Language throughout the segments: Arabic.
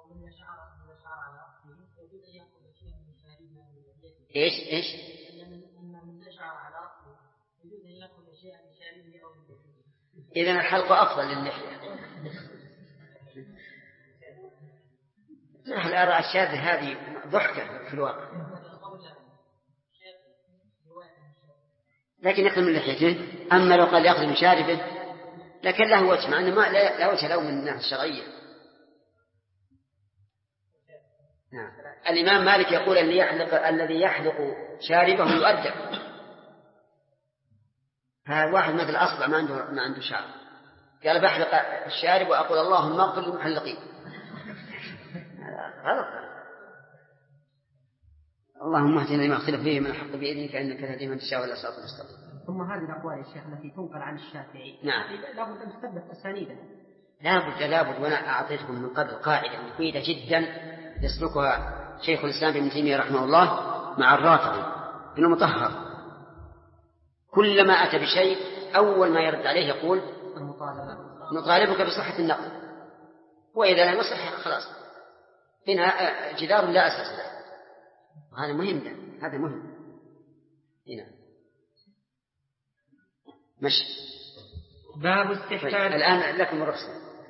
إيش؟ إذن الحلق أفضل للحية. نحن أرى الشاذة هذه ضحكة في الواقع، لكن يأخذ من لحيته. أما لو قال يأخذ من شاربه لكن له وجه، مع أنه لا وجه له من الناحية الشرعية. نعم. الإمام مالك يقول الذي يحلق شاربه يؤدب. هذا واحد مثل أصبع ما عنده شعر، قال بحلق الشارب وأقول اللهم اغفر للمحلقين. غلط. اللهم اهدنا لما اختلف فيه من الحق بإذنك إنك تهدي من تشاء إلى صراط مستقيم. ثم هذه الأقوال يا شيخ التي تنقل عن الشافعي نعم لابد أن تثبت أسانيدها. لابد. وأنا أعطيتكم من قبل قاعدة مفيدة جدا يسلكها شيخ الإسلام ابن تيمية رحمه الله مع الرافعي بن المطهر. كلما أتى بشيء أول ما يرد عليه يقول نطالبك بصحة النقل، وإذا لم يصح خلاص بناء جدار لا أساس له. هذا مهم هذا مهم. هنا مشي. باب استحباب. الآن لكم الرخصة.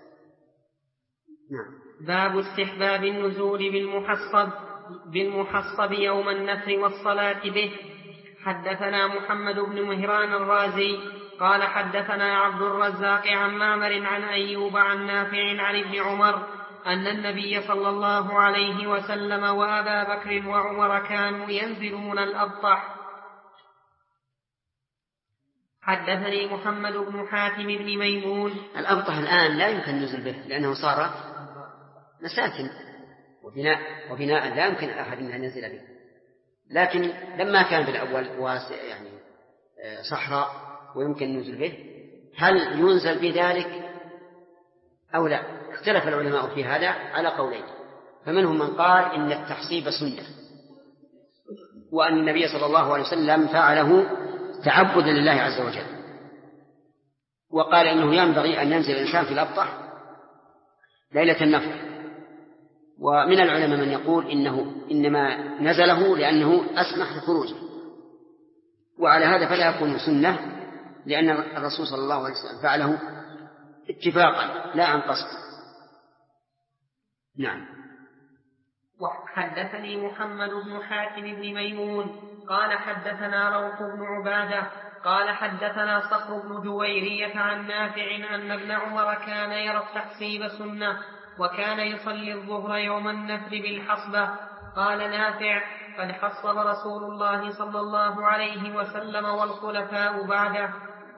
نعم. باب استحباب النزول بالمحصب يوم النفر والصلاة به. حدثنا محمد بن مهران الرازي قال حدثنا عبد الرزاق عن معمر عن أيوب عن نافع عن ابن عمر أن النبي صلى الله عليه وسلم وأبا بكر وعمر كانوا ينزلون الأبطح. حدثني محمد بن حاتم بن ميمون. الأبطح الآن لا يمكن النزول به لأنه صار مساكن وبناء لا يمكن أحد أن ينزل به، لكن لما كان بالأول واسع يعني صحراء ويمكن النزول به، هل ينزل بذلك أو لا؟ اختلف العلماء في هذا على قولين، فمنهم من قال إن التحصيب سنة وأن النبي صلى الله عليه وسلم فعله تعبدا لله عز وجل، وقال إنه ينبغي أن ينزل الإنسان في الأبطح ليلة النفر. ومن العلماء من يقول إنما نزله لأنه أسمح لخروجه، وعلى هذا فلا يكون سنة لأن الرسول صلى الله عليه وسلم فعله اتفاقا لا عن قصد. نعم. وحدثني محمد بن حاتم بن ميمون قال حدثنا روح بن عبادة قال حدثنا صخر بن جويرية عن نافع أن ابن عمر كان يرى التحصيب سنة وكان يصلي الظهر يوم النفر بالحصبة. قال نافع قد حصب رسول الله صلى الله عليه وسلم والخلفاء بعده.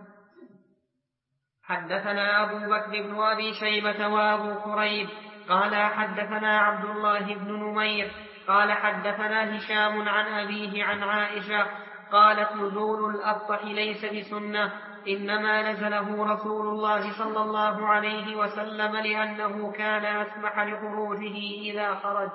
حدثنا أبو بكر بن أبي شيبة وأبو كريب قال حدثنا عبد الله بن نمير قال حدثنا هشام عن أبيه عن عائشة قالت نزول الأبطح ليس بسنة إنما نزله رسول الله صلى الله عليه وسلم لأنه كان أسمح لخروجه إذا خرج.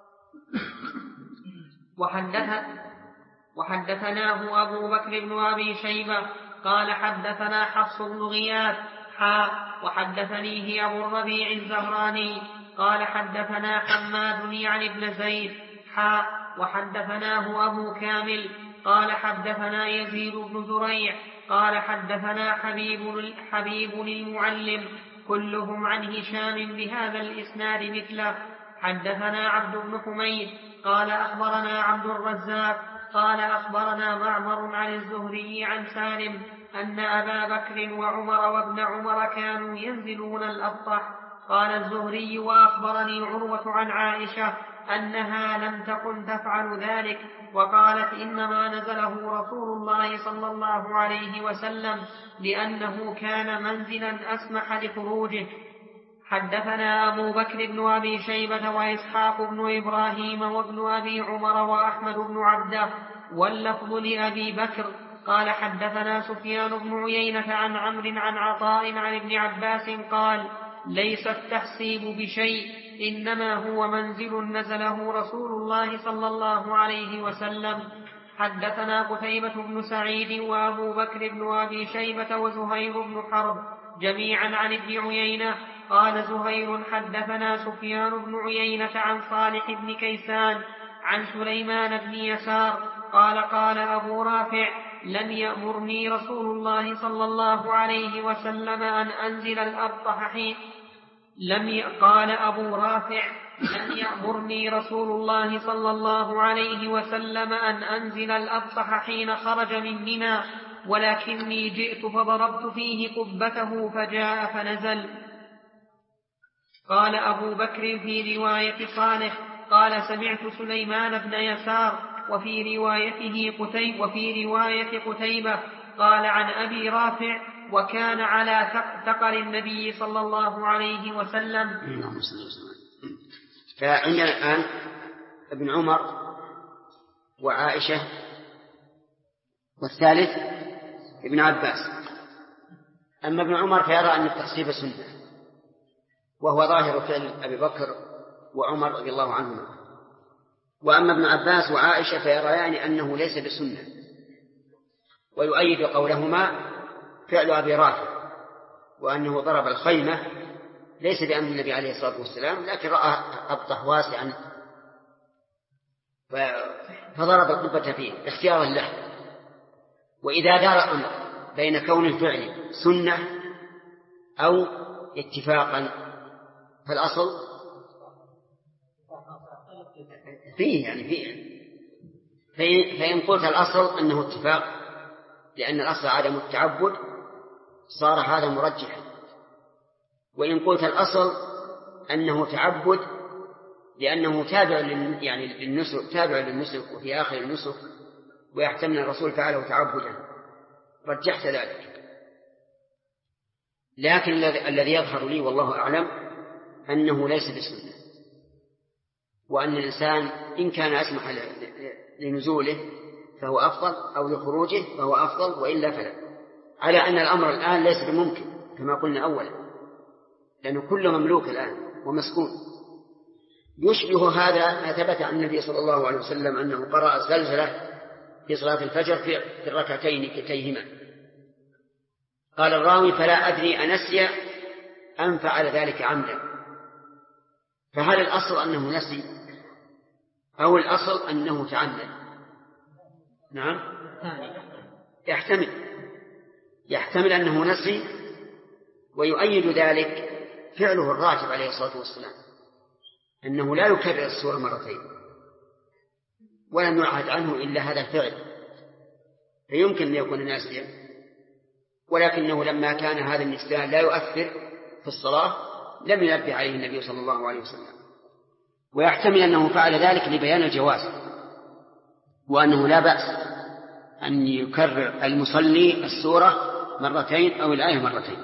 وحدثناه أبو بكر بن أبي شيبة قال حدثنا حفص بن غياث وحدثنيه أبو الربيع الزهراني قال حدثنا حماد يعني ابن زيد وحدثناه أبو كامل قال حدثنا يزيد بن زريع قال حدثنا حبيب المعلم كلهم عن هشام بهذا الإسناد مثله. حدثنا عبد بن حميد قال أخبرنا عبد الرزاق قال أخبرنا معمر عن الزهري عن سالم أن أبا بكر وعمر وابن عمر كانوا ينزلون الأبطح. قال الزهري وأخبرني عروة عن عائشة أنها لم تكن تفعل ذلك وقالت إنما نزله رسول الله صلى الله عليه وسلم لأنه كان منزلا أسمح لخروجه. حدثنا أبو بكر بن أبي شيبة وإسحاق بن إبراهيم وابن أبي عمر وأحمد بن عبده واللفظ لأبي بكر قال حدثنا سفيان بن عيينة عن عمرو عن عطاء عن ابن عباس قال ليس التحصيب بشيء إنما هو منزل نزله رسول الله صلى الله عليه وسلم. حدثنا قتيبة بن سعيد وأبو بكر بن أبي شيبة وزهير بن حرب جميعا عن ابن عيينة قال زهير حدثنا سفيان بن عيينة عن صالح بن كيسان عن سليمان بن يسار قال قال أبو رافع لم يأمرني رسول الله صلى الله عليه وسلم أن أنزل الأبطح حين قال أبو رافع لم يأمرني رسول الله صلى الله عليه وسلم أن أنزل الأبطح حين خرج من منى ولكني جئت فضربت فيه قبته فجاء فنزل. قال أبو بكر في رواية صالح قال سمعت سليمان بن يسار وفي رواية قتيبة قال عن أبي رافع وكان على ثقل النبي صلى الله عليه وسلم. فعندنا الآن ابن عمر وعائشة والثالث ابن عباس. أما ابن عمر فيرى أن التخصيب سنة وهو ظاهر فعل أبي بكر وعمر رضي الله عنهما. وأما ابن عباس وعائشة فيريان أنه ليس بسنة ويؤيد قولهما فعل أبي رافع وأنه ضرب الخيمة ليس بأمر النبي عليه الصلاة والسلام لكن رأى أبطح واسعا فضرب القبة فيه اختيارا له. وإذا دار الأمر بين كون الفعل سنة أو اتفاقا فالأصل فيه فإن قلت الأصل أنه اتفاق لأن الأصل عدم التعبد صار هذا مرجحا. وإن قلت الأصل أنه تعبد لأنه تابع للنسك وفي آخر النسك ويحتمل الرسول فعله تعبدا رجحت ذلك. لكن الذي يظهر لي والله أعلم أنه ليس بسنة وأن الإنسان إن كان أسمح لنزوله فهو أفضل أو لخروجه فهو أفضل وإلا فلا، على أن الأمر الآن ليس بممكن كما قلنا أولا لأنه كل مملوك الآن ومسكون. يشبه هذا ما ثبت عن النبي صلى الله عليه وسلم أنه قرأ الزلزلة في صلاة الفجر في الركعتين كلتيهما. قال الراوي فلا أدري أنسي أم فعل ذلك عمدا. فهل الأصل أنه نسي أو الأصل أنه تعمد؟ نعم يحتمل أنه نسي ويؤيد ذلك فعله الراتب عليه الصلاة والسلام أنه لا يكرر السورة مرتين ولم يعهد عنه إلا هذا الفعل فيمكن أن يكون ناسيا ولكنه لما كان هذا النسيان لا يؤثر في الصلاة لم ينبه عليه النبي صلى الله عليه وسلم. ويحتمل أنه فعل ذلك لبيان الجواز وأنه لا بأس أن يكرر المصلي السورة مرتين أو الآية مرتين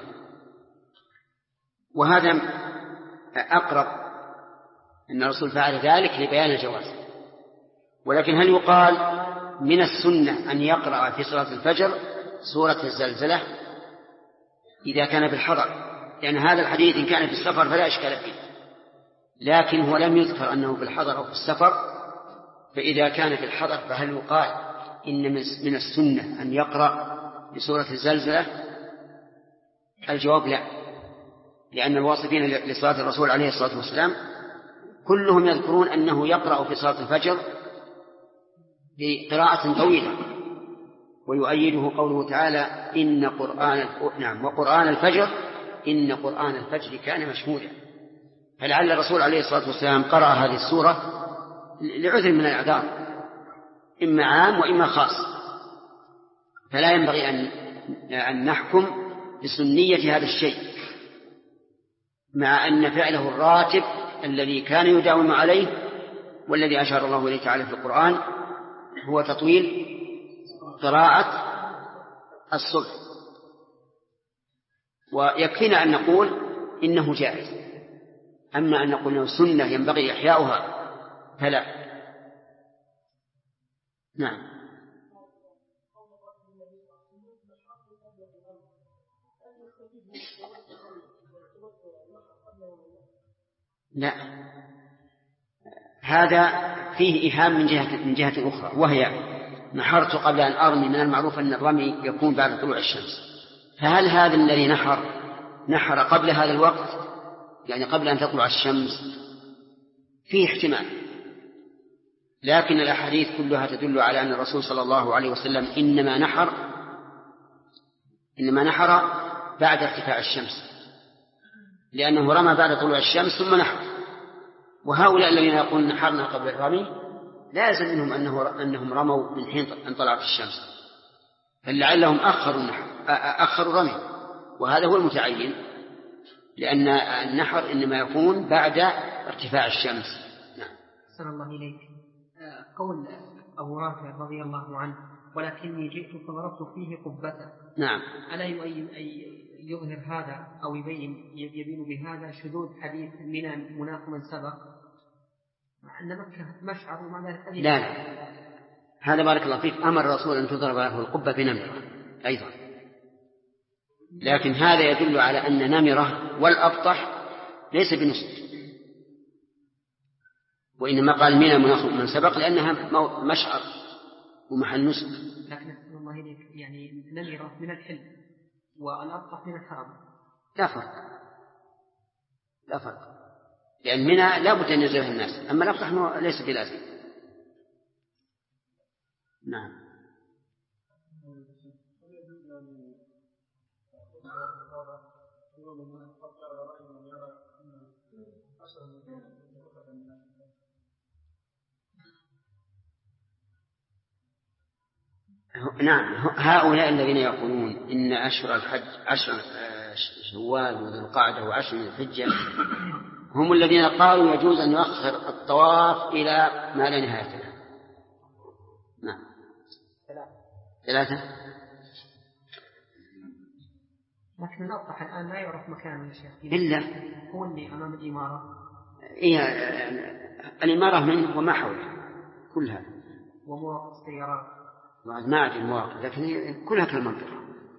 وهذا أقرب أن الرسول فعل ذلك لبيان الجواز. ولكن هل يقال من السنة أن يقرأ في صلاة الفجر سورة الزلزلة إذا كان في الحضر؟ لأن هذا الحديث إن كان في السفر فلا إشكال فيه لكن هو لم يذكر أنه في الحضر أو في السفر. فإذا كان في الحضر فهل يقال إن من السنة أن يقرأ بسورة الزلزلة؟ الجواب لا، لأن الواصفين لصلاة الرسول عليه الصلاة والسلام كلهم يذكرون أنه يقرأ في صلاة الفجر بقراءة طويلة ويؤيده قوله تعالى وقرآن الفجر إن قرآن الفجر كان مشهودا. فلعل الرسول عليه الصلاة والسلام قرأ هذه السورة لعذر من الأعذار إما عام وإما خاص فلا ينبغي أن نحكم بسنية هذا الشيء مع أن فعله الراتب الذي كان يداوم عليه والذي أشار الله إليه تعالى في القرآن هو تطويل قراءة الصبح. ويكفينا أن نقول إنه جائز، أما أن نقول إنه سنة ينبغي إحياؤها فلا. نعم. لا، هذا فيه إيهام من جهة أخرى وهي نحرت قبل أن أرمي. من المعروف أن الرمي يكون بعد طلوع الشمس، فهل هذا الذي نحر قبل هذا الوقت يعني قبل أن تطلع الشمس فيه احتمال، لكن الأحاديث كلها تدل على أن الرسول صلى الله عليه وسلم إنما نحر بعد ارتفاع الشمس، لأنه رمى بعد طلوع الشمس ثم نحر. وهؤلاء الذين يقولون نحرنا قبل الرمي لا يلزم منهم أنهم رموا من حين أن طلعت الشمس، بل لعلهم أخروا الرمي، وهذا هو المتعين، لأن النحر إنما يكون بعد ارتفاع الشمس. نعم. أحسن الله إليك. قول أبو رافع رضي الله عنه ولكني جئت فضربت فيه قبته. نعم. ألا يظهر هذا أو يبين بهذا شذوذ حديث من مناخ من سبق أن مكة مشعر ومع ذلك لا هذا بارك الله فيك أمر الرسول أن تضرب له القبة بنمرة أيضا، لكن هذا يدل على أن نمرة والأبطح ليس بنصف، وإنما قال من مناخ من سبق لأنها مشعر ومحل نصف. لكن الله إليك يعني نمرة من الحل والأبطح من الحرم لا فرق، لأن منها لا بد أن يزوره الناس، أما الأبطح ليس بلازم. نعم. نعم، هؤلاء الذين يقولون إن أشهر الحج 10 شوال وذو القعدة و10 من الحجة هم الذين قالوا يجوز أن يؤخر الطواف إلى ما لا نهاية له. نعم. 3. لكن الأبطح الآن لا يعرف مكانه يا شيخ إلا هو اللي أمام الإمارة. الإمارة منه وما حوله كلها ومواقف السيارات ما أدري المواقف، لكن كلها كالمنطقة.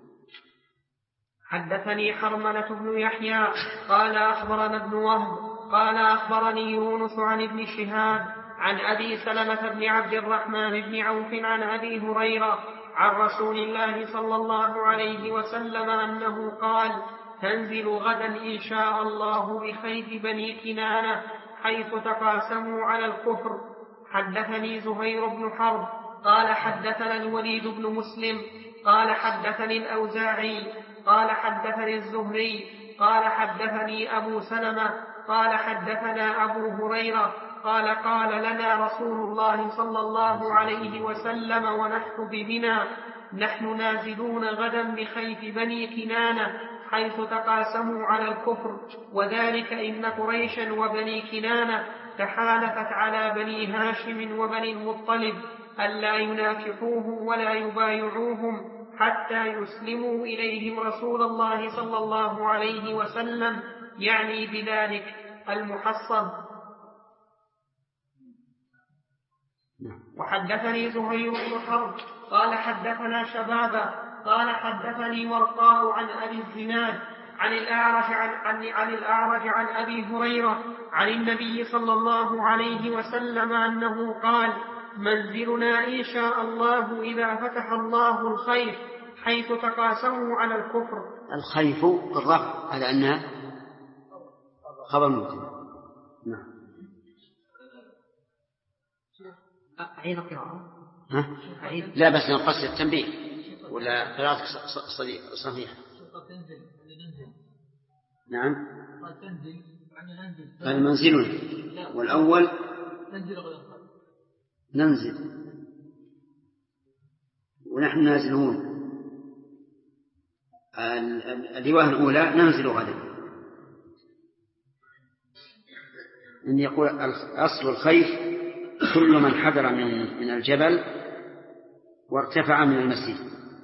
حدثني حرملة بن يحيى قال أخبرنا ابن وهب قال أخبرني يونس عن ابن شهاب عن أبي سلمة بن عبد الرحمن بن عوف عن أبي هريرة عن رسول الله صلى الله عليه وسلم أنه قال تنزل غدا إن شاء الله بخيف بني كنانة حيث تقاسموا على الكفر. حدثني زهير بن حرب قال حدثنا الوليد بن مسلم قال حدثني الأوزاعي قال حدثني الزهري قال حدثني أبو سلمة قال حدثنا أبو هريرة قال قال لنا رسول الله صلى الله عليه وسلم ونحن بمنى نحن نازلون غدا بخيف بني كنانة حيث تقاسموا على الكفر، وذلك إن قريشا وبني كنانة تحالفت على بني هاشم وبني المطلب ألا يناكحوه ولا يبايعوهم حتى يسلموا إليهم رسول الله صلى الله عليه وسلم، يعني بذلك المحصن. وحدثني زهير بن حرب قال حدثنا شبابة قال حدثني ورقاء عن أبي الزناد عن الأعرج عن أبي هريرة عن النبي صلى الله عليه وسلم أنه قال منزلنا إن شاء الله إذا فتح الله الخيف حيث تقاسموا على الكفر. الخيف بالرفع على أنها خبر مبتدأ. نعم. أعيد القراءة. لا بس نقص التنبيه ولا قراءة صحيحة. نعم. قال منزلنا والأول ننزل ونحن نازلون. الرواية الأولى ننزل غدا، إن يقول أصل الخيف كل من حضر من الجبل وارتفع من المسجد.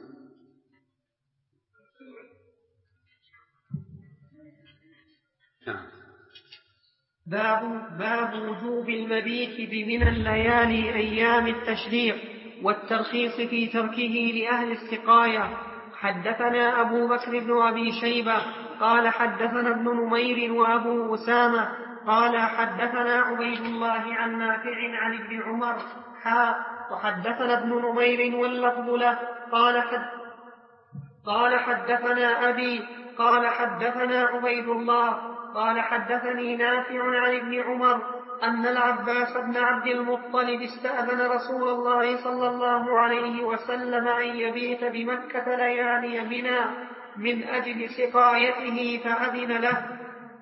باب وجوب المبيت بمنى الليالي أيام التشريق والترخيص في تركه لأهل السقاية. حدثنا أبو بكر بن أبي شيبة قال حدثنا ابن نمير وأبو أسامة قال حدثنا عبيد الله عن نافع عن ابن عمر وحدثنا ابن نمير واللفظ له قال حدثنا أبي قال حدثنا عبيد الله قال حدثني نافع عن ابن عمر أن العباس بن عبد المطلب استأذن رسول الله صلى الله عليه وسلم أن يبيت بمكة ليالي منى من أجل سقايته فأذن له.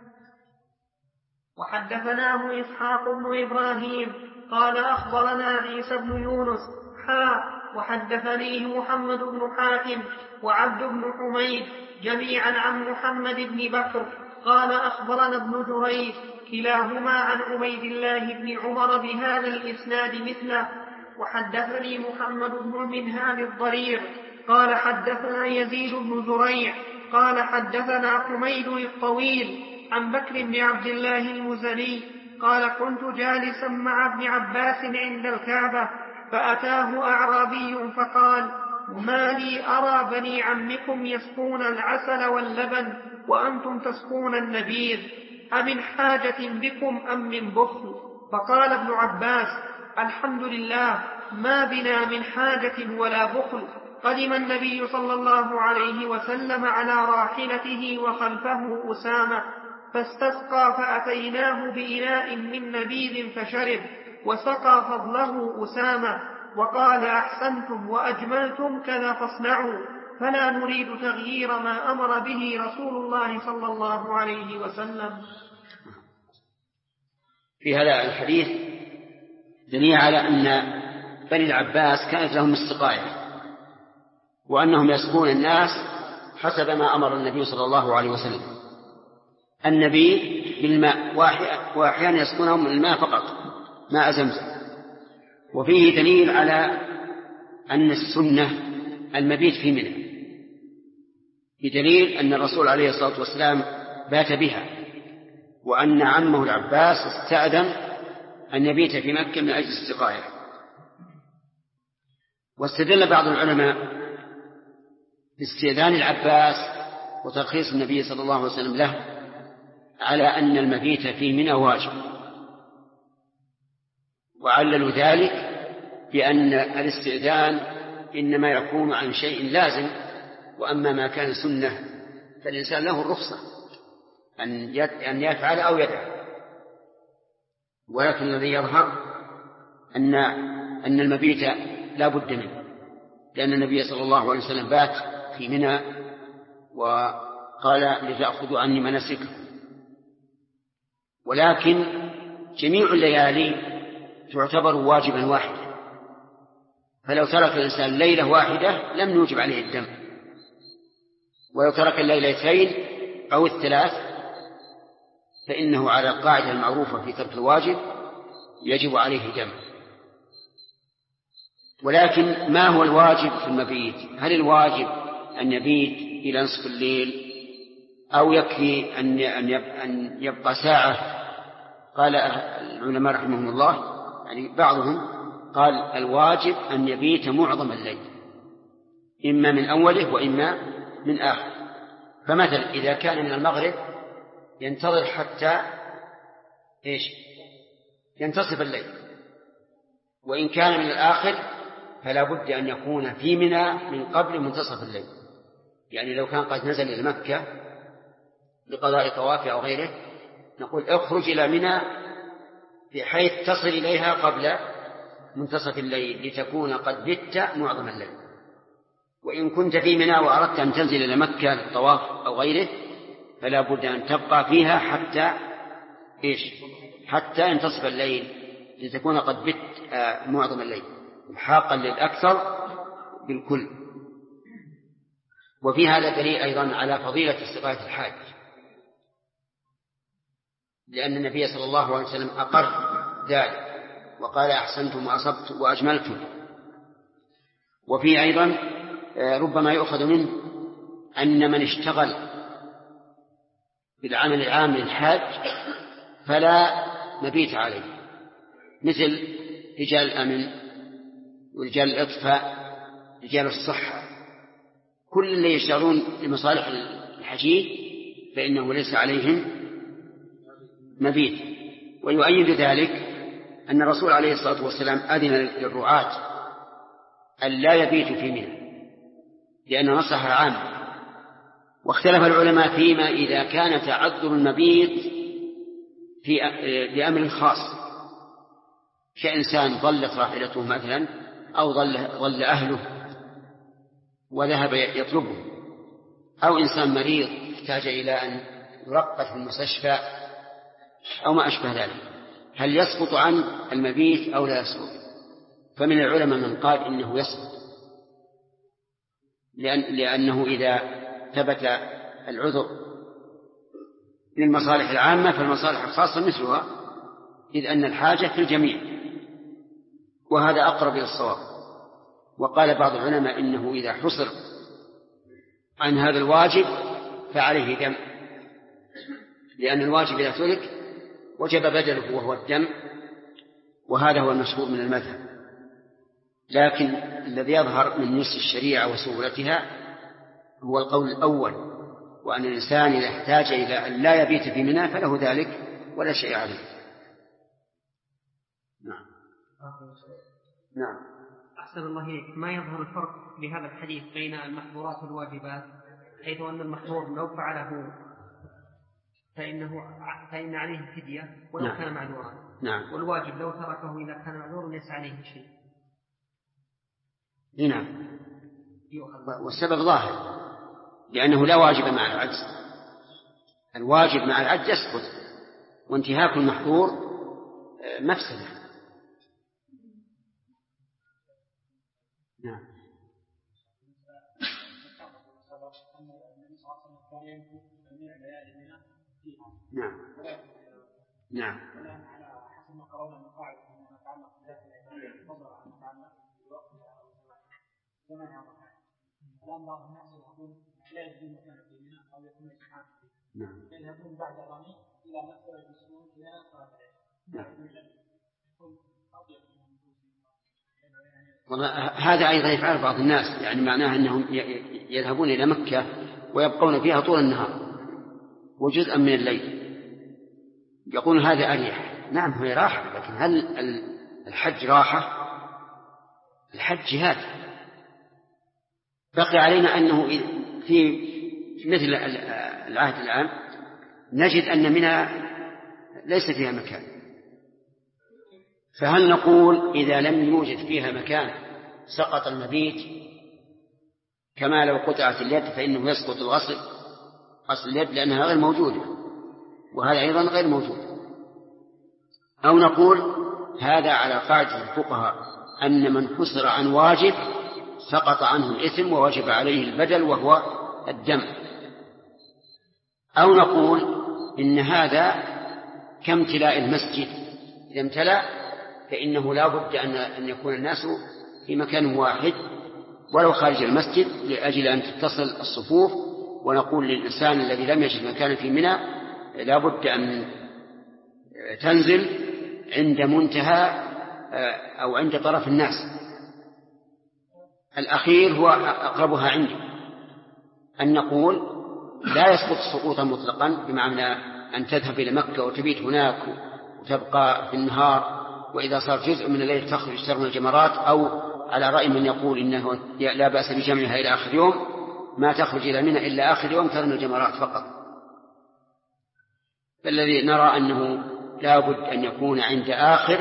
وحدثناه إسحاق بن إبراهيم قال أخبرنا عيسى بن يونس وحدثنيه محمد بن حاتم وعبد بن حميد جميعا عن محمد بن بكر قال أخبرنا ابن جريج كلاهما عن عبيد الله بن عمر بهذا الإسناد مثله. وحدثني محمد بن المنهال الضرير قال حدثنا يزيد بن زريع قال حدثنا حميد الطويل عن بكر بن عبد الله المزني قال كنت جالسا مع ابن عباس عند الكعبة فأتاه أعرابي فقال ما لي أرى بني عمكم يسقون العسل واللبن وأنتم تسقون النبيذ أمن حاجة بكم أم من بخل؟ فقال ابن عباس الحمد لله ما بنا من حاجة ولا بخل. قدم النبي صلى الله عليه وسلم على راحلته وخلفه أسامة فاستسقى فأتيناه بإناء من نبيذ فشرب وسقى فضله أسامة وقال أحسنتم وأجملتم كذا فاصنعوا فلا نريد تغيير ما أمر به رسول الله صلى الله عليه وسلم. في هذا الحديث دليل على أن بني العباس كانت لهم السقاية وأنهم يسقون الناس حسب ما أمر النبي صلى الله عليه وسلم النبي بالماء وأحيانا يسقونهم الماء فقط ماء زمزم. وفيه دليل على أن السنة المبيت في منى بدليل أن الرسول عليه الصلاة والسلام بات بها وأن عمه العباس استأذن أن يبيت في مكة من أجل السقاية. واستدل بعض العلماء باستئذان العباس وترخيص النبي صلى الله عليه وسلم له على أن المبيت في منى واجب وعللوا ذلك بأن الاستئذان إنما يكون عن شيء لازم وأما ما كان سنة فالإنسان له الرخصة أن يفعل أو يدع. ولكن الذي يظهر أن المبيت لا بد منه لأن النبي صلى الله عليه وسلم بات في منى وقال لتأخذوا عني مناسككم. ولكن جميع الليالي تعتبر واجبا واحدا فلو ترك الإنسان ليلة واحدة لم نوجب عليه الدم ولو ترك الليلتين أو الثلاث فإنه على القاعدة المعروفة في ترك الواجب يجب عليه دم. ولكن ما هو الواجب في المبيت؟ هل الواجب أن يبيت إلى نصف الليل أو يكفي أن يبقى ساعة؟ قال العلماء رحمهم الله يعني بعضهم قال الواجب أن يبيت معظم الليل إما من أوله وإما من آخر. فمثلا إذا كان من المغرب ينتظر حتى ينتصف الليل وإن كان من الآخر فلا بد أن يكون في منى من قبل منتصف الليل. يعني لو كان قد نزل إلى مكة لقضاء طواف أو غيره نقول اخرج إلى منى بحيث تصل إليها قبل منتصف الليل لتكون قد بت معظم الليل. وإن كنت في منى وأردت أن تنزل إلى مكة للطواف أو غيره فلا بد أن تبقى فيها حتى ينتصف الليل لتكون قد بت معظم الليل محاقا للأكثر بالكل. وفي هذا دليل أيضا على فضيلة استقاية الحاج لأن النبي صلى الله عليه وسلم أقر ذلك وقال أحسنتم وأصبتم وأجملتم. وفي أيضا ربما يؤخذ منه أن من اشتغل بالعمل العام للحاج فلا مبيت عليه مثل رجال الأمن ورجال الإطفاء رجال الصحة كل اللي يشتغلون لمصالح الحجيج فإنه ليس عليهم مبيت. ويؤيد ذلك أن الرسول عليه الصلاة والسلام أذن للرعاة أن لا يبيتوا في منى لأن نصها عام واختلف العلماء فيما إذا كان تعذر المبيت لأمر خاص، كإنسان ضلت راحلته مثلا أو ضل أهله وذهب يطلبه، أو إنسان مريض احتاج إلى أن يرقد في المستشفى أو ما أشبه ذلك، هل يسقط عن المبيت أو لا يسقط؟ فمن العلماء من قال إنه يسقط، لأنه إذا ثبت العذر للمصالح العامة فالمصالح الخاصة مثلها، إذ أن الحاجة في الجميع، وهذا أقرب إلى الصواب. وقال بعض العلماء إنه إذا حصر عن هذا الواجب فعليه دم، لأن الواجب إذا ترك وجب بدله وهو الدم، وهذا هو المشهور من المذهب. لكن الذي يظهر من نص الشريعة وسهولتها هو القول الأول، وأن الإنسان إذا احتاج إلى أن لا يبيت في منى فله ذلك ولا شيء عليه. نعم. نعم. أحسن الله إليك. ما يظهر الفرق بهذا الحديث بين المحظورات والواجبات، حيث أن المحظور لو فعله فإن عليه فدية ولو نعم. كان معذورا. نعم. والواجب لو تركه إذا كان معذورا ليس عليه شيء. نعم. والسبب ظاهر، لأنه لا واجب مع العجز، الواجب مع العجز يسقط، وانتهاك المحظور مفسدة. نعم. نعم. نعم. يذهبون بعد رمي إلى مكة ويجلسون فيها صلاة. والله هذا أيضا يفعل بعض الناس، يعني معناه أنهم يذهبون إلى مكة ويبقون فيها طول النهار وجزءا من الليل، يقول هذا أريح. نعم هو راحة، لكن هل الحج راحة؟ الحج جهاد. بقي علينا أنه في مثل العهد الآن نجد أن منى ليس فيها مكان، فهل نقول إذا لم يوجد فيها مكان سقط المبيت كما لو قطعت اليد فإنه يسقط الغسل اليد لأنها غير موجودة، وهذا أيضا غير موجود؟ أو نقول هذا على قاعدة الفقهاء أن من حصر عن واجب سقط عنه الإثم ووجب عليه البدل وهو الدم؟ أو نقول إن هذا كامتلاء المسجد، إذا امتلأ فإنه لا بد أن يكون الناس في مكان واحد ولو خارج المسجد لأجل أن تتصل الصفوف، ونقول للإنسان الذي لم يجد مكانا في منى لا بد أن تنزل عند منتهى أو عند طرف الناس. الأخير هو أقربها عندي، أن نقول لا يسقط سقوطا مطلقا، بمعنى أن تذهب إلى مكة وتبيت هناك وتبقى في النهار، وإذا صار جزء من الليل تخرج ترمي الجمرات، أو على رأي من يقول إنه لا بأس بجمعها إلى آخر يوم، ما تخرج إلى منى إلا آخر يوم ترمي الجمرات فقط. فالذي نرى أنه لا بد أن يكون عند آخر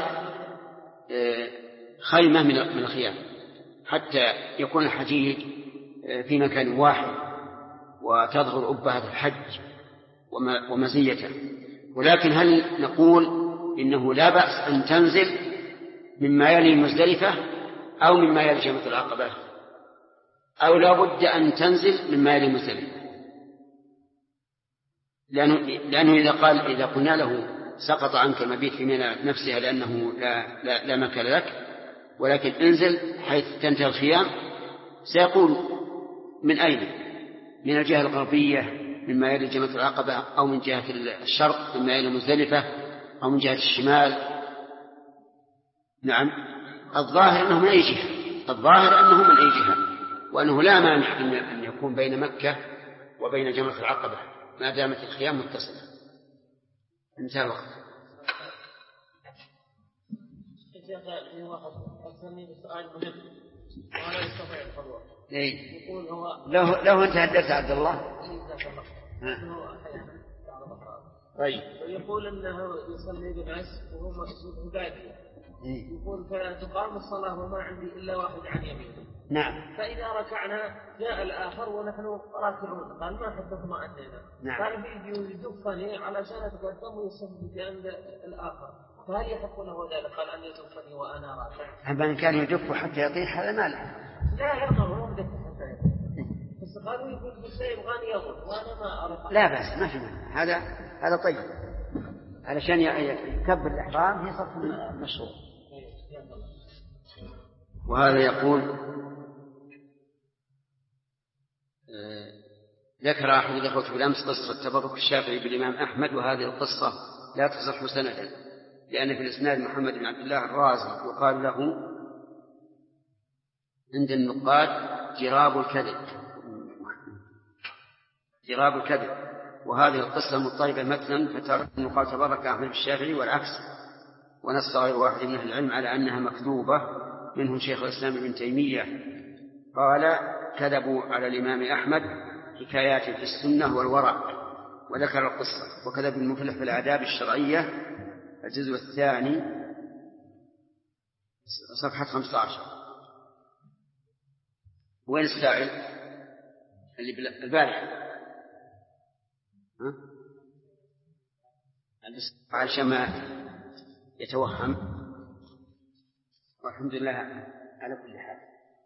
خيمة من الخيام حتى يكون الحجيج في مكان واحد وتظهر أبهة الحج ومزيته. ولكن هل نقول إنه لا بأس أن تنزل مما يلي مزدلفة أو مما يلي جمرة العقبة، أو لا بد أن تنزل مما يلي مزدلفة؟ لأنه إذا قلنا له سقط عنك المبيت في منى نفسها لأنه لا مكان لك، ولكن انزل حيث تنتهي الخيام، سيقول من أين؟ من الجهة الغربية مما يلي جمرة العقبة، أو من جهة الشرق مما يلي مزدلفة، أو من جهة الشمال. نعم الظاهر أنه من أي جهة، الظاهر أنه من أي جهة، وأنه لا مانع أن يكون بين مكة وبين جمرة العقبة ما دامت الخيام متصلة. انتهى الوقت. واحد أرسلني بسؤال مهم ولا يستطيع الحضور، إيه؟ يقول هو لو أنت هدرت عبد الله. طيب. يقول انه يصلي بالعشر وهو مقصود بادية. يقول فتقام الصلاة وما عندي الا واحد عن يمينه. نعم. فاذا ركعنا جاء الاخر ونحن راكعون قال ما حد اطمأننا. نعم. قال بيجي يدفني علشان اتقدم ويصلي جنب الاخر. فهل يحق له ذلك؟ قال ان يدفني وانا راكع. أما إن كان يدف حتى يطيح هذا ما له. لا يرضى هو يدف حتى يطيح. بس قالوا يقول بس يبغاني يضرب وانا ما ارى. لا بأس ما في مانع. هذا طيب علشان يكبر الإحرام هي صف مشروع. وهذا يقول ذكر أحد الأخوة بالأمس قصة تبرك الشافعي بالإمام أحمد، وهذه القصة لا تصح سندا، لأن في الإسناد محمد بن عبد الله الرازي يقال له عند النقاد جراب الكذب. وهذه القصة مضطربة مثلا، فترى أنه قال تبرك أحمد بالشافعي والعكس، ونص غير واحد من أهل العلم على أنها مكذوبة، منهم شيخ الإسلام ابن تيمية قال كذبوا على الإمام أحمد حكايات في السنة والورع، وذكر القصة. وكذب المفلح في الآداب الشرعية الجزء الثاني صفحة 15. وين السائل اللي البارحة؟ عشان ما يتوهم. والحمد لله على كل حال.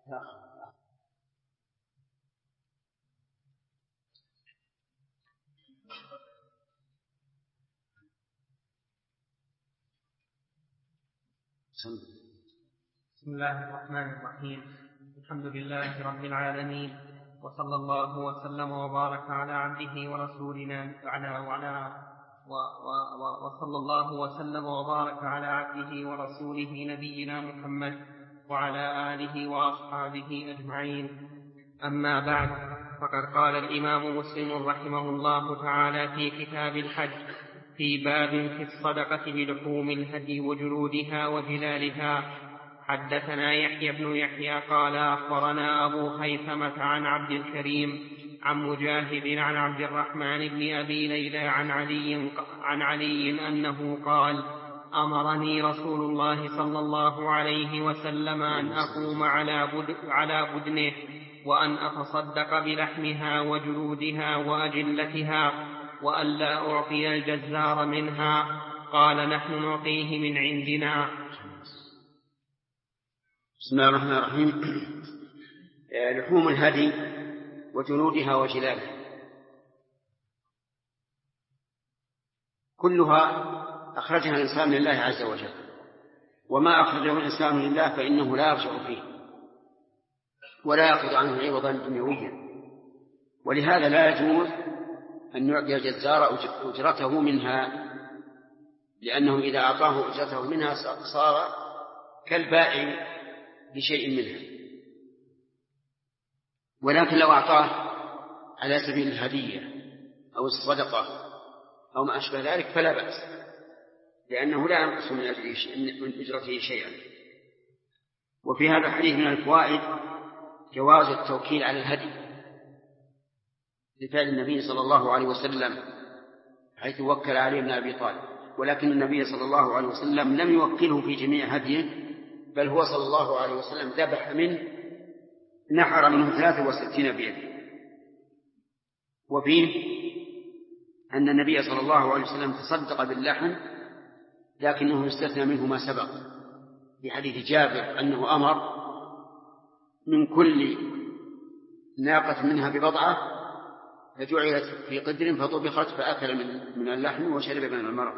بسم الله الرحمن الرحيم. الحمد لله رب العالمين، وصلى الله وسلم وبارك على عبده ورسولنا وصلى الله وسلم وبارك على عبده ورسوله نبينا محمد وعلى آله وأصحابه أجمعين. أما بعد، فقد قال الإمام مسلم رحمه الله تعالى في كتاب الحج في باب في الصدقة بلحوم الهدي وجلودها وجلالها: حدثنا يحيى بن يحيى قال أخبرنا أبو خيثمة عن عبد الكريم عن مجاهد عن عبد الرحمن بن أبي ليلى عن علي أنه قال: أمرني رسول الله صلى الله عليه وسلم أن أقوم على بدنه وأن أتصدق بلحمها وجلودها وأجلتها وألا أعطي الجزار منها. قال: نحن نعطيه من عندنا. بسم الله الرحمن الرحيم. لحوم الهدي وجلودها وجلالها كلها أخرجها الإنسان لله عز وجل، وما أخرجه الإنسان لله فإنه لا يرجع فيه ولا يأخذ عنه عوضا دنيويا، ولهذا لا يجوز أن يعطي الجزار أجرته منها، لأنه إذا أعطاه أجرته منها صار كالبائع بشيء منها. ولكن لو أعطاه على سبيل الهدية أو الصدقة أو ما أشبه ذلك فلا بأس، لأنه لا ينقص من أجرته شيئا. وفي هذا الحديث من الفوائد جواز التوكيل على الهدي لفعل النبي صلى الله عليه وسلم، حيث وكل علي بن أبي طالب، ولكن النبي صلى الله عليه وسلم لم يوكله في جميع هديه، بل هو صلى الله عليه وسلم ذبح منه نحر منه 63 بيده. وفيه أن النبي صلى الله عليه وسلم تصدق باللحم، لكنه استثنى منه ما سبق في حديث جابر أنه أمر من كل ناقة منها ببضعة فجعلت في قدر فطبخت فأكل من اللحم وشرب من المرق.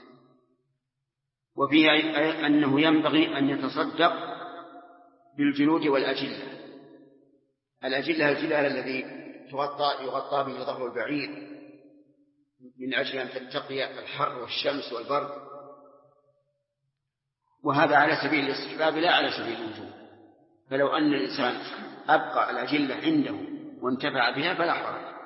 وفيه أنه ينبغي أن يتصدق بالجلود والأجلة. الأجلة الجلال الذي يغطى به ظهر البعير من أجل أن تتقي الحر والشمس والبرد، وهذا على سبيل الاستحباب لا على سبيل الوجوب. فلو أن الإنسان أبقى الأجلة عنده وانتفع بها فلا حرج.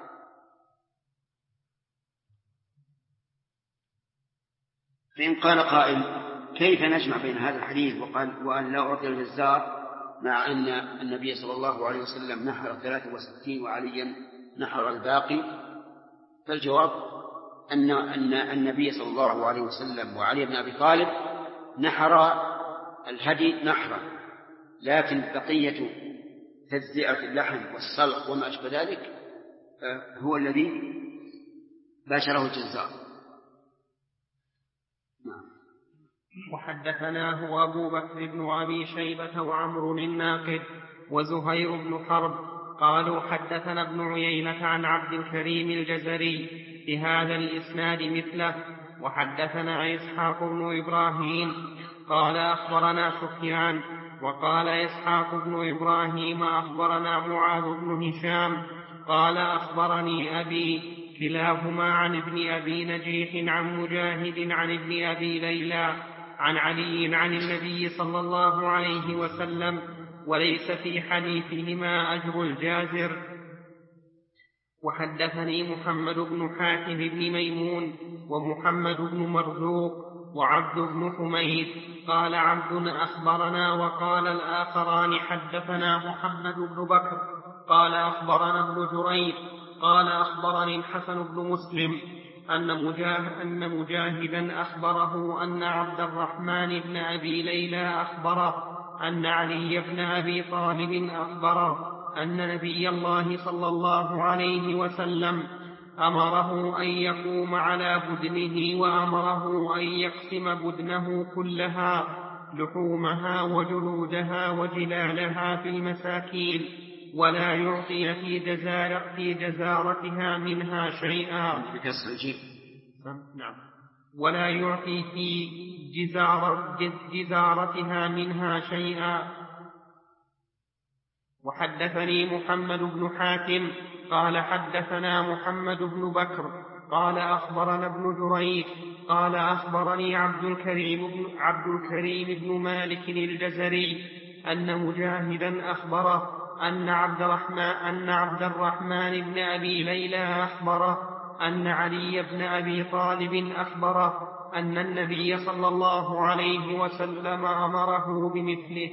فإن قال قائل: كيف نجمع بين هذا الحديث وأن لا أعطي الجزار مع أن النبي صلى الله عليه وسلم نحر 63 وعليا نحر الباقي؟ فالجواب أن النبي صلى الله عليه وسلم وعلي بن أبي طالب نحر الهدي نحرا، لكن بقية تجزئة اللحم والسلق وما أشبه ذلك هو الذي باشره الجزار. وحدثناه أبو بكر بن أبي شيبة وعمرو الناقد وزهير بن حرب قالوا حدثنا ابن عيينة عن عبد الكريم الجزري بهذا الإسناد مثله. وحدثنا إسحاق بن إبراهيم قال أخبرنا سفيان وقال إسحاق بن إبراهيم أخبرنا معاذ بن هشام قال أخبرني أبي كلاهما عن ابن أبي نجيح عن مجاهد عن ابن أبي ليلى عن علي عن النبي صلى الله عليه وسلم، وليس في حديثهما أجر الجازر. وحدثني محمد بن حاتم بن ميمون ومحمد بن مرزوق وعبد بن حميد قال عبد أخبرنا وقال الآخران حدثنا محمد بن بكر قال أخبرنا ابن جريج قال أخبرني الحسن بن مسلم أن مجاهدا أخبره أن عبد الرحمن بن أبي ليلى أخبره أن علي بن أبي طالب أخبره أن نبي الله صلى الله عليه وسلم أمره أن يقوم على بدنه وأمره أن يقسم بدنه كلها لحومها وجلودها وجلالها في المساكين ولا يعطي في جزارتها منها شيئا. نعم. ولا يعطي في جزارتها منها شيئا. وحدثني محمد بن حاتم قال حدثنا محمد بن بكر قال أخبرنا ابن جريج قال أخبرني عبد الكريم بن مالك الجزري أن مجاهدا أخبره أن عبد الرحمن بن أبي ليلى أخبره أن علي بن أبي طالب أخبره أن النبي صلى الله عليه وسلم أمره بمثله.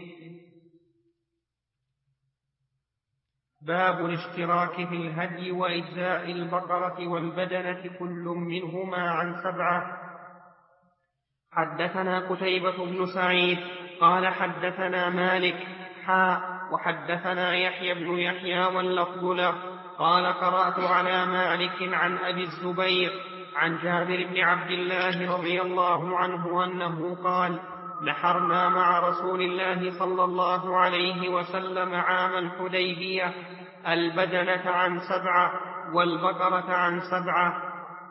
باب الاشتراك في الهدي وإجزاء البقرة والبدنة كل منهما عن 7. حدثنا قتيبة بن سعيد قال حدثنا مالك وحدثنا يحيى بن يحيى واللفظ له قال قرأت على مالك عن أبي الزبير عن جابر بن عبد الله رضي الله عنه أنه قال نحرنا مع رسول الله صلى الله عليه وسلم عام الحديبية البدنة عن 7 والبقرة عن 7.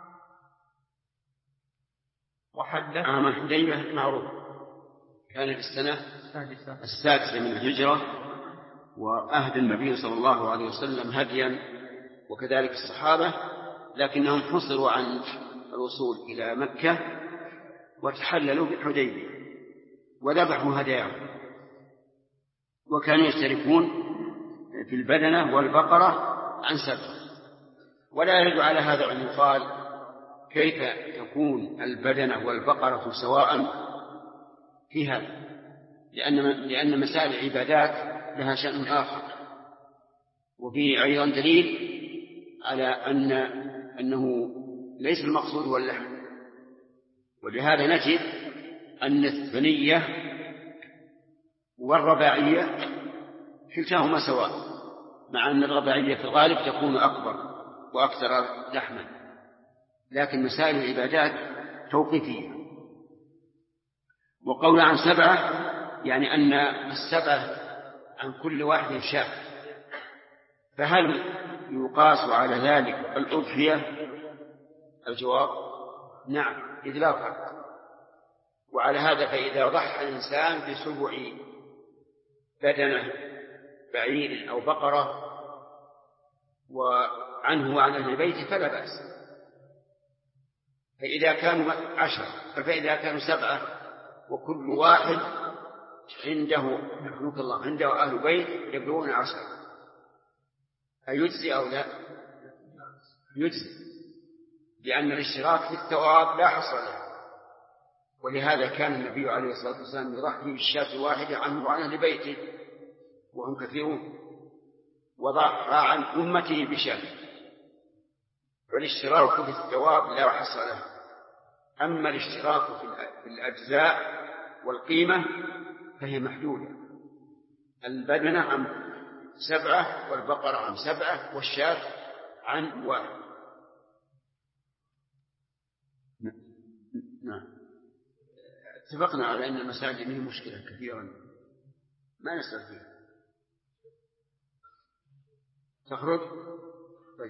عام الحديبية معروف كان في السنة السادسة من الهجرة، وأهدى النبي صلى الله عليه وسلم هديا وكذلك الصحابة، لكنهم حصروا عن الوصول إلى مكة وتحللوا بالحديبية وذبحوا هداياهم، وكانوا يشتركون في البدنة والبقرة عن 7. ولا يرد على هذا أن يقال كيف تكون البدنة والبقرة سواء في هذا، لأن مسائل العبادات لها شأن آخر. وفيه أيضا دليل على أنه ليس المقصود هو اللحم، ولهذا نجد أن الثنية والرباعية كلتاهما سواء، مع أن الرباعية في الغالب تكون أكبر وأكثر لحما، لكن مسائل العبادات توقيفية. وقول عن 7 يعني أن 7 عن كل واحد شاة، فهل يقاس على ذلك الأضحية؟ الجواب نعم، إذ لا فرق. وعلى هذا فإذا ضحى الإنسان بسبع بدنة بعير أو بقرة وعنه وعن أهل البيت فلا بأس. فإذا كانوا 10 فإذا كانوا 7 وكل واحد عنده يحمد الله عنده أهل بيت يبلغون 10، أيجزي أو لا؟ يجزي، لأن الاشتراك في الثواب لا حصر له. ولهذا كان النبي عليه الصلاة والسلام يضحي بالشاة الواحدة عنه وعن أهل بيته، وهم كثيرون، وضاع عن أمته بشأن، والاشتراك في الثواب لا حصر له. أما الاشتراك في الأجزاء والقيمة فهي محدودة. البدنة عن 7 والبقرة عن 7 والشاة عن 1. نعم. اتفقنا على أن المساجد هي مشكلة كثيرا ما نسأل فيها. تخرج. طيب.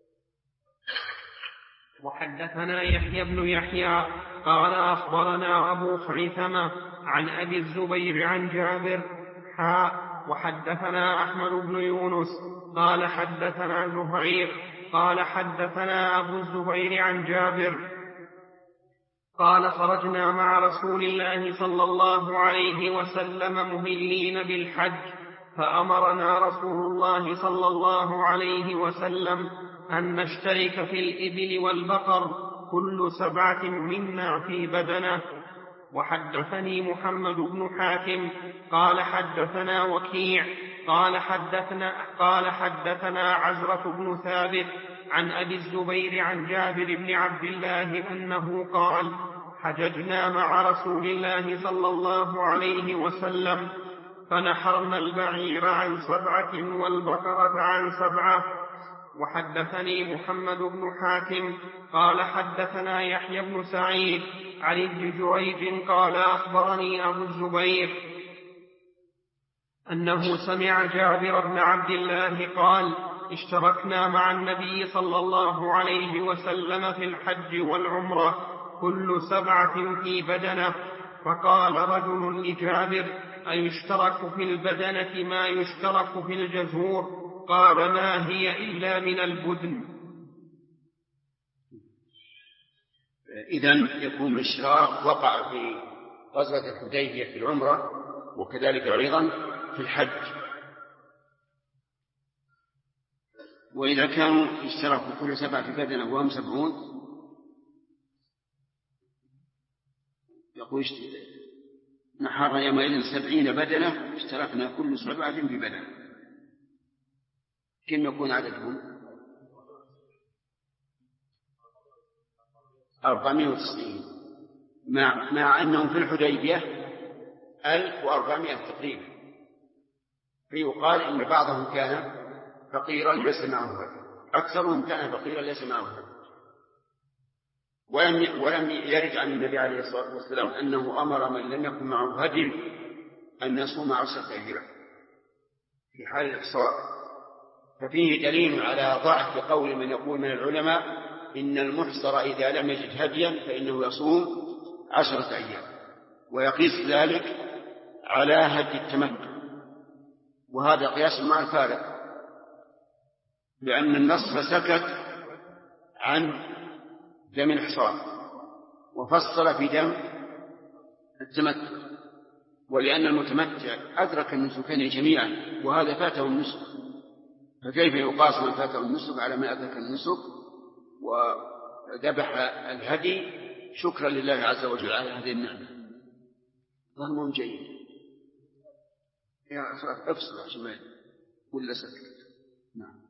وحدثنا يحيى بن يحيى قال أخبرنا أبو خيثمة عن أبي الزبير عن جابر وحدثنا أحمد بن يونس قال حدثنا زهير قال حدثنا أبو الزبير عن جابر قال خرجنا مع رسول الله صلى الله عليه وسلم مهلين بالحج، فأمرنا رسول الله صلى الله عليه وسلم أن نشترك في الإبل والبقر كل 7 منا في بدنه. وحدثني محمد بن حاتم قال حدثنا وكيع قال حدثنا عزرة بن ثابت عن أبي الزبير عن جابر بن عبد الله أنه قال حججنا مع رسول الله صلى الله عليه وسلم فنحرنا البعير عن 7 والبقرة عن 7. وحدثني محمد بن حاتم قال حدثنا يحيى بن سعيد عن ابن جريج قال أخبرني أبو الزبير أنه سمع جابر بن عبد الله قال اشتركنا مع النبي صلى الله عليه وسلم في الحج والعمرة كل 7 في بدنه. فقال رجل لجابر أيشترك في البدنة ما يشترك في الجزور؟ قال ما هي إلا من البدن. إذن يكون الاشتراك وقع في غزوة الحديبية في العمرة، وكذلك أيضا في الحج. وإذا كانوا اشتركوا كل 7 في بدنه وهم 70 يقول نحر يومئذ 70 بدنه اشتركنا كل 7 في بدنه. كم يكون عددهم؟ 490 مع أنهم في الحديبية 1400 تقريبا. فيقال إن بعضهم كان فقيرا ليس معه هدي، أكثرهم كان فقيرا ليس معه هدي. ولم يرد عن النبي عليه الصلاة والسلام أنه أمر من لم يكن معه هدي أن يصوم 10 أيام في حال الإحصار. ففيه دليل على ضعف قول من يقول من العلماء إن المحصر إذا لم يجد هديا فإنه يصوم 10 أيام، ويقيس ذلك على هدي التمتع، وهذا قياس مع الفارق، لأن النص سكت عن دم الحصار وفصل في دم التمتع، ولأن المتمتع أدرك النسكين جميعا وهذا فاته النسك، فكيف يقاس من فاته النسك على من أدرك النسك وذبح الهدي شكرا لله عز وجل على هذه النعمة؟ ظلم جيد. يا أفصل عشان ما ولا سكت. نعم.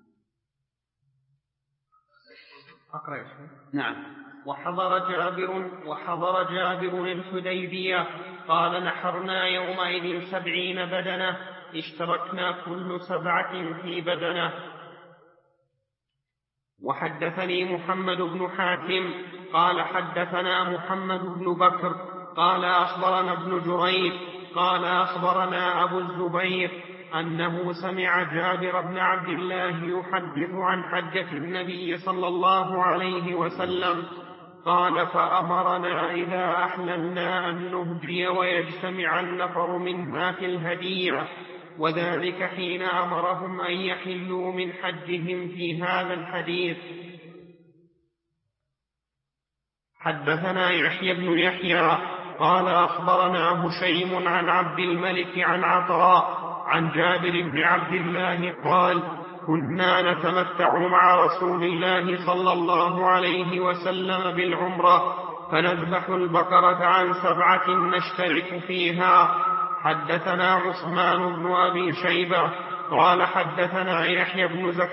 أقرأ. نعم. وحضر جابر الحديبية قال نحرنا يومئذ 70 بدنة اشتركنا كل 7 في بدنة. وحدثني محمد بن حاتم قال حدثنا محمد بن بكر قال أخبرنا ابن جريج قال أخبرنا أبو الزبير أنه سمع جابر بن عبد الله يحدث عن حجة النبي صلى الله عليه وسلم قال فأمرنا إذا أحللنا أن نهدي ويجتمع النفر منا في الهدية، وذلك حين أمرهم أن يحلوا من حجهم في هذا الحديث. حدثنا يحيى بن يحيى قال أخبرنا هشيم عن عبد الملك عن عطاء عن جابر بن عبد الله قال كنا نتمتع مع رسول الله صلى الله عليه وسلم بالعمرة فنذبح البقرة عن 7 نشترك فيها، حدثنا عثمان بن أبي شيبة قال حدثنا يحيى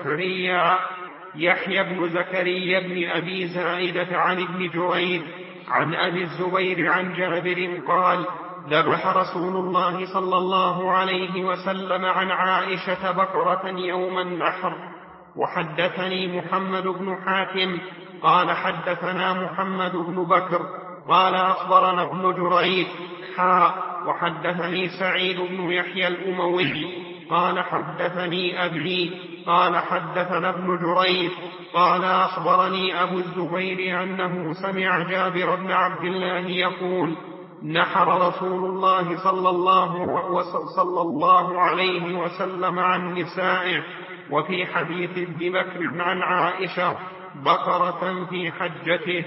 بن زكريا بن أبي زائدة عن ابن جريج عن أبي الزبير عن جابر قال ذبح رسول الله صلى الله عليه وسلم عن عائشة بقرة يوم النحر. وحدثني محمد بن حاتم قال حدثنا محمد بن بكر قال أخبرنا ابن جريج وحدثني سعيد بن يحيى الأموي قال حدثني أبي قال حدثنا ابن جريج قال أخبرني أبو الزبير أنه سمع جابر بن عبد الله يقول نحر رسول الله صلى الله عليه وسلم عن نسائه. وفي حديث ابن بكر عن عائشة بقرة في حجته.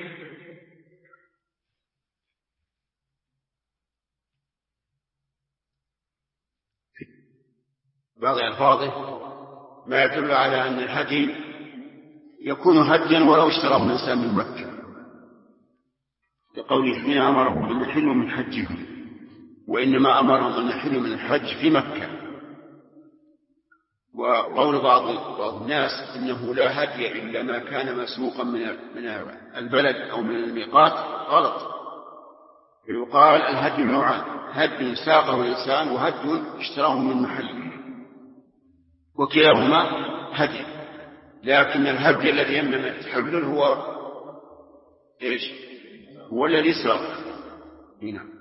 بعض ألفاظه ما يدل على أن الهدي يكون هديا ولو اشتراه الإنسان من مكة، لقوله حين أمرهم أن يحلوا من حجهم، وإنما أمرهم أن يحلوا من الحج في مكة. وقول بعض الناس إنه لا هدي إلا ما كان مسوقا من البلد أو من الميقات غلط. يقال الهدي نوعان: هدي ساقه الإنسان وهدي اشتراه من محله، وكلاهما هدي، لكن الهدي الذي ينبغي التحلل هو الذي ساق.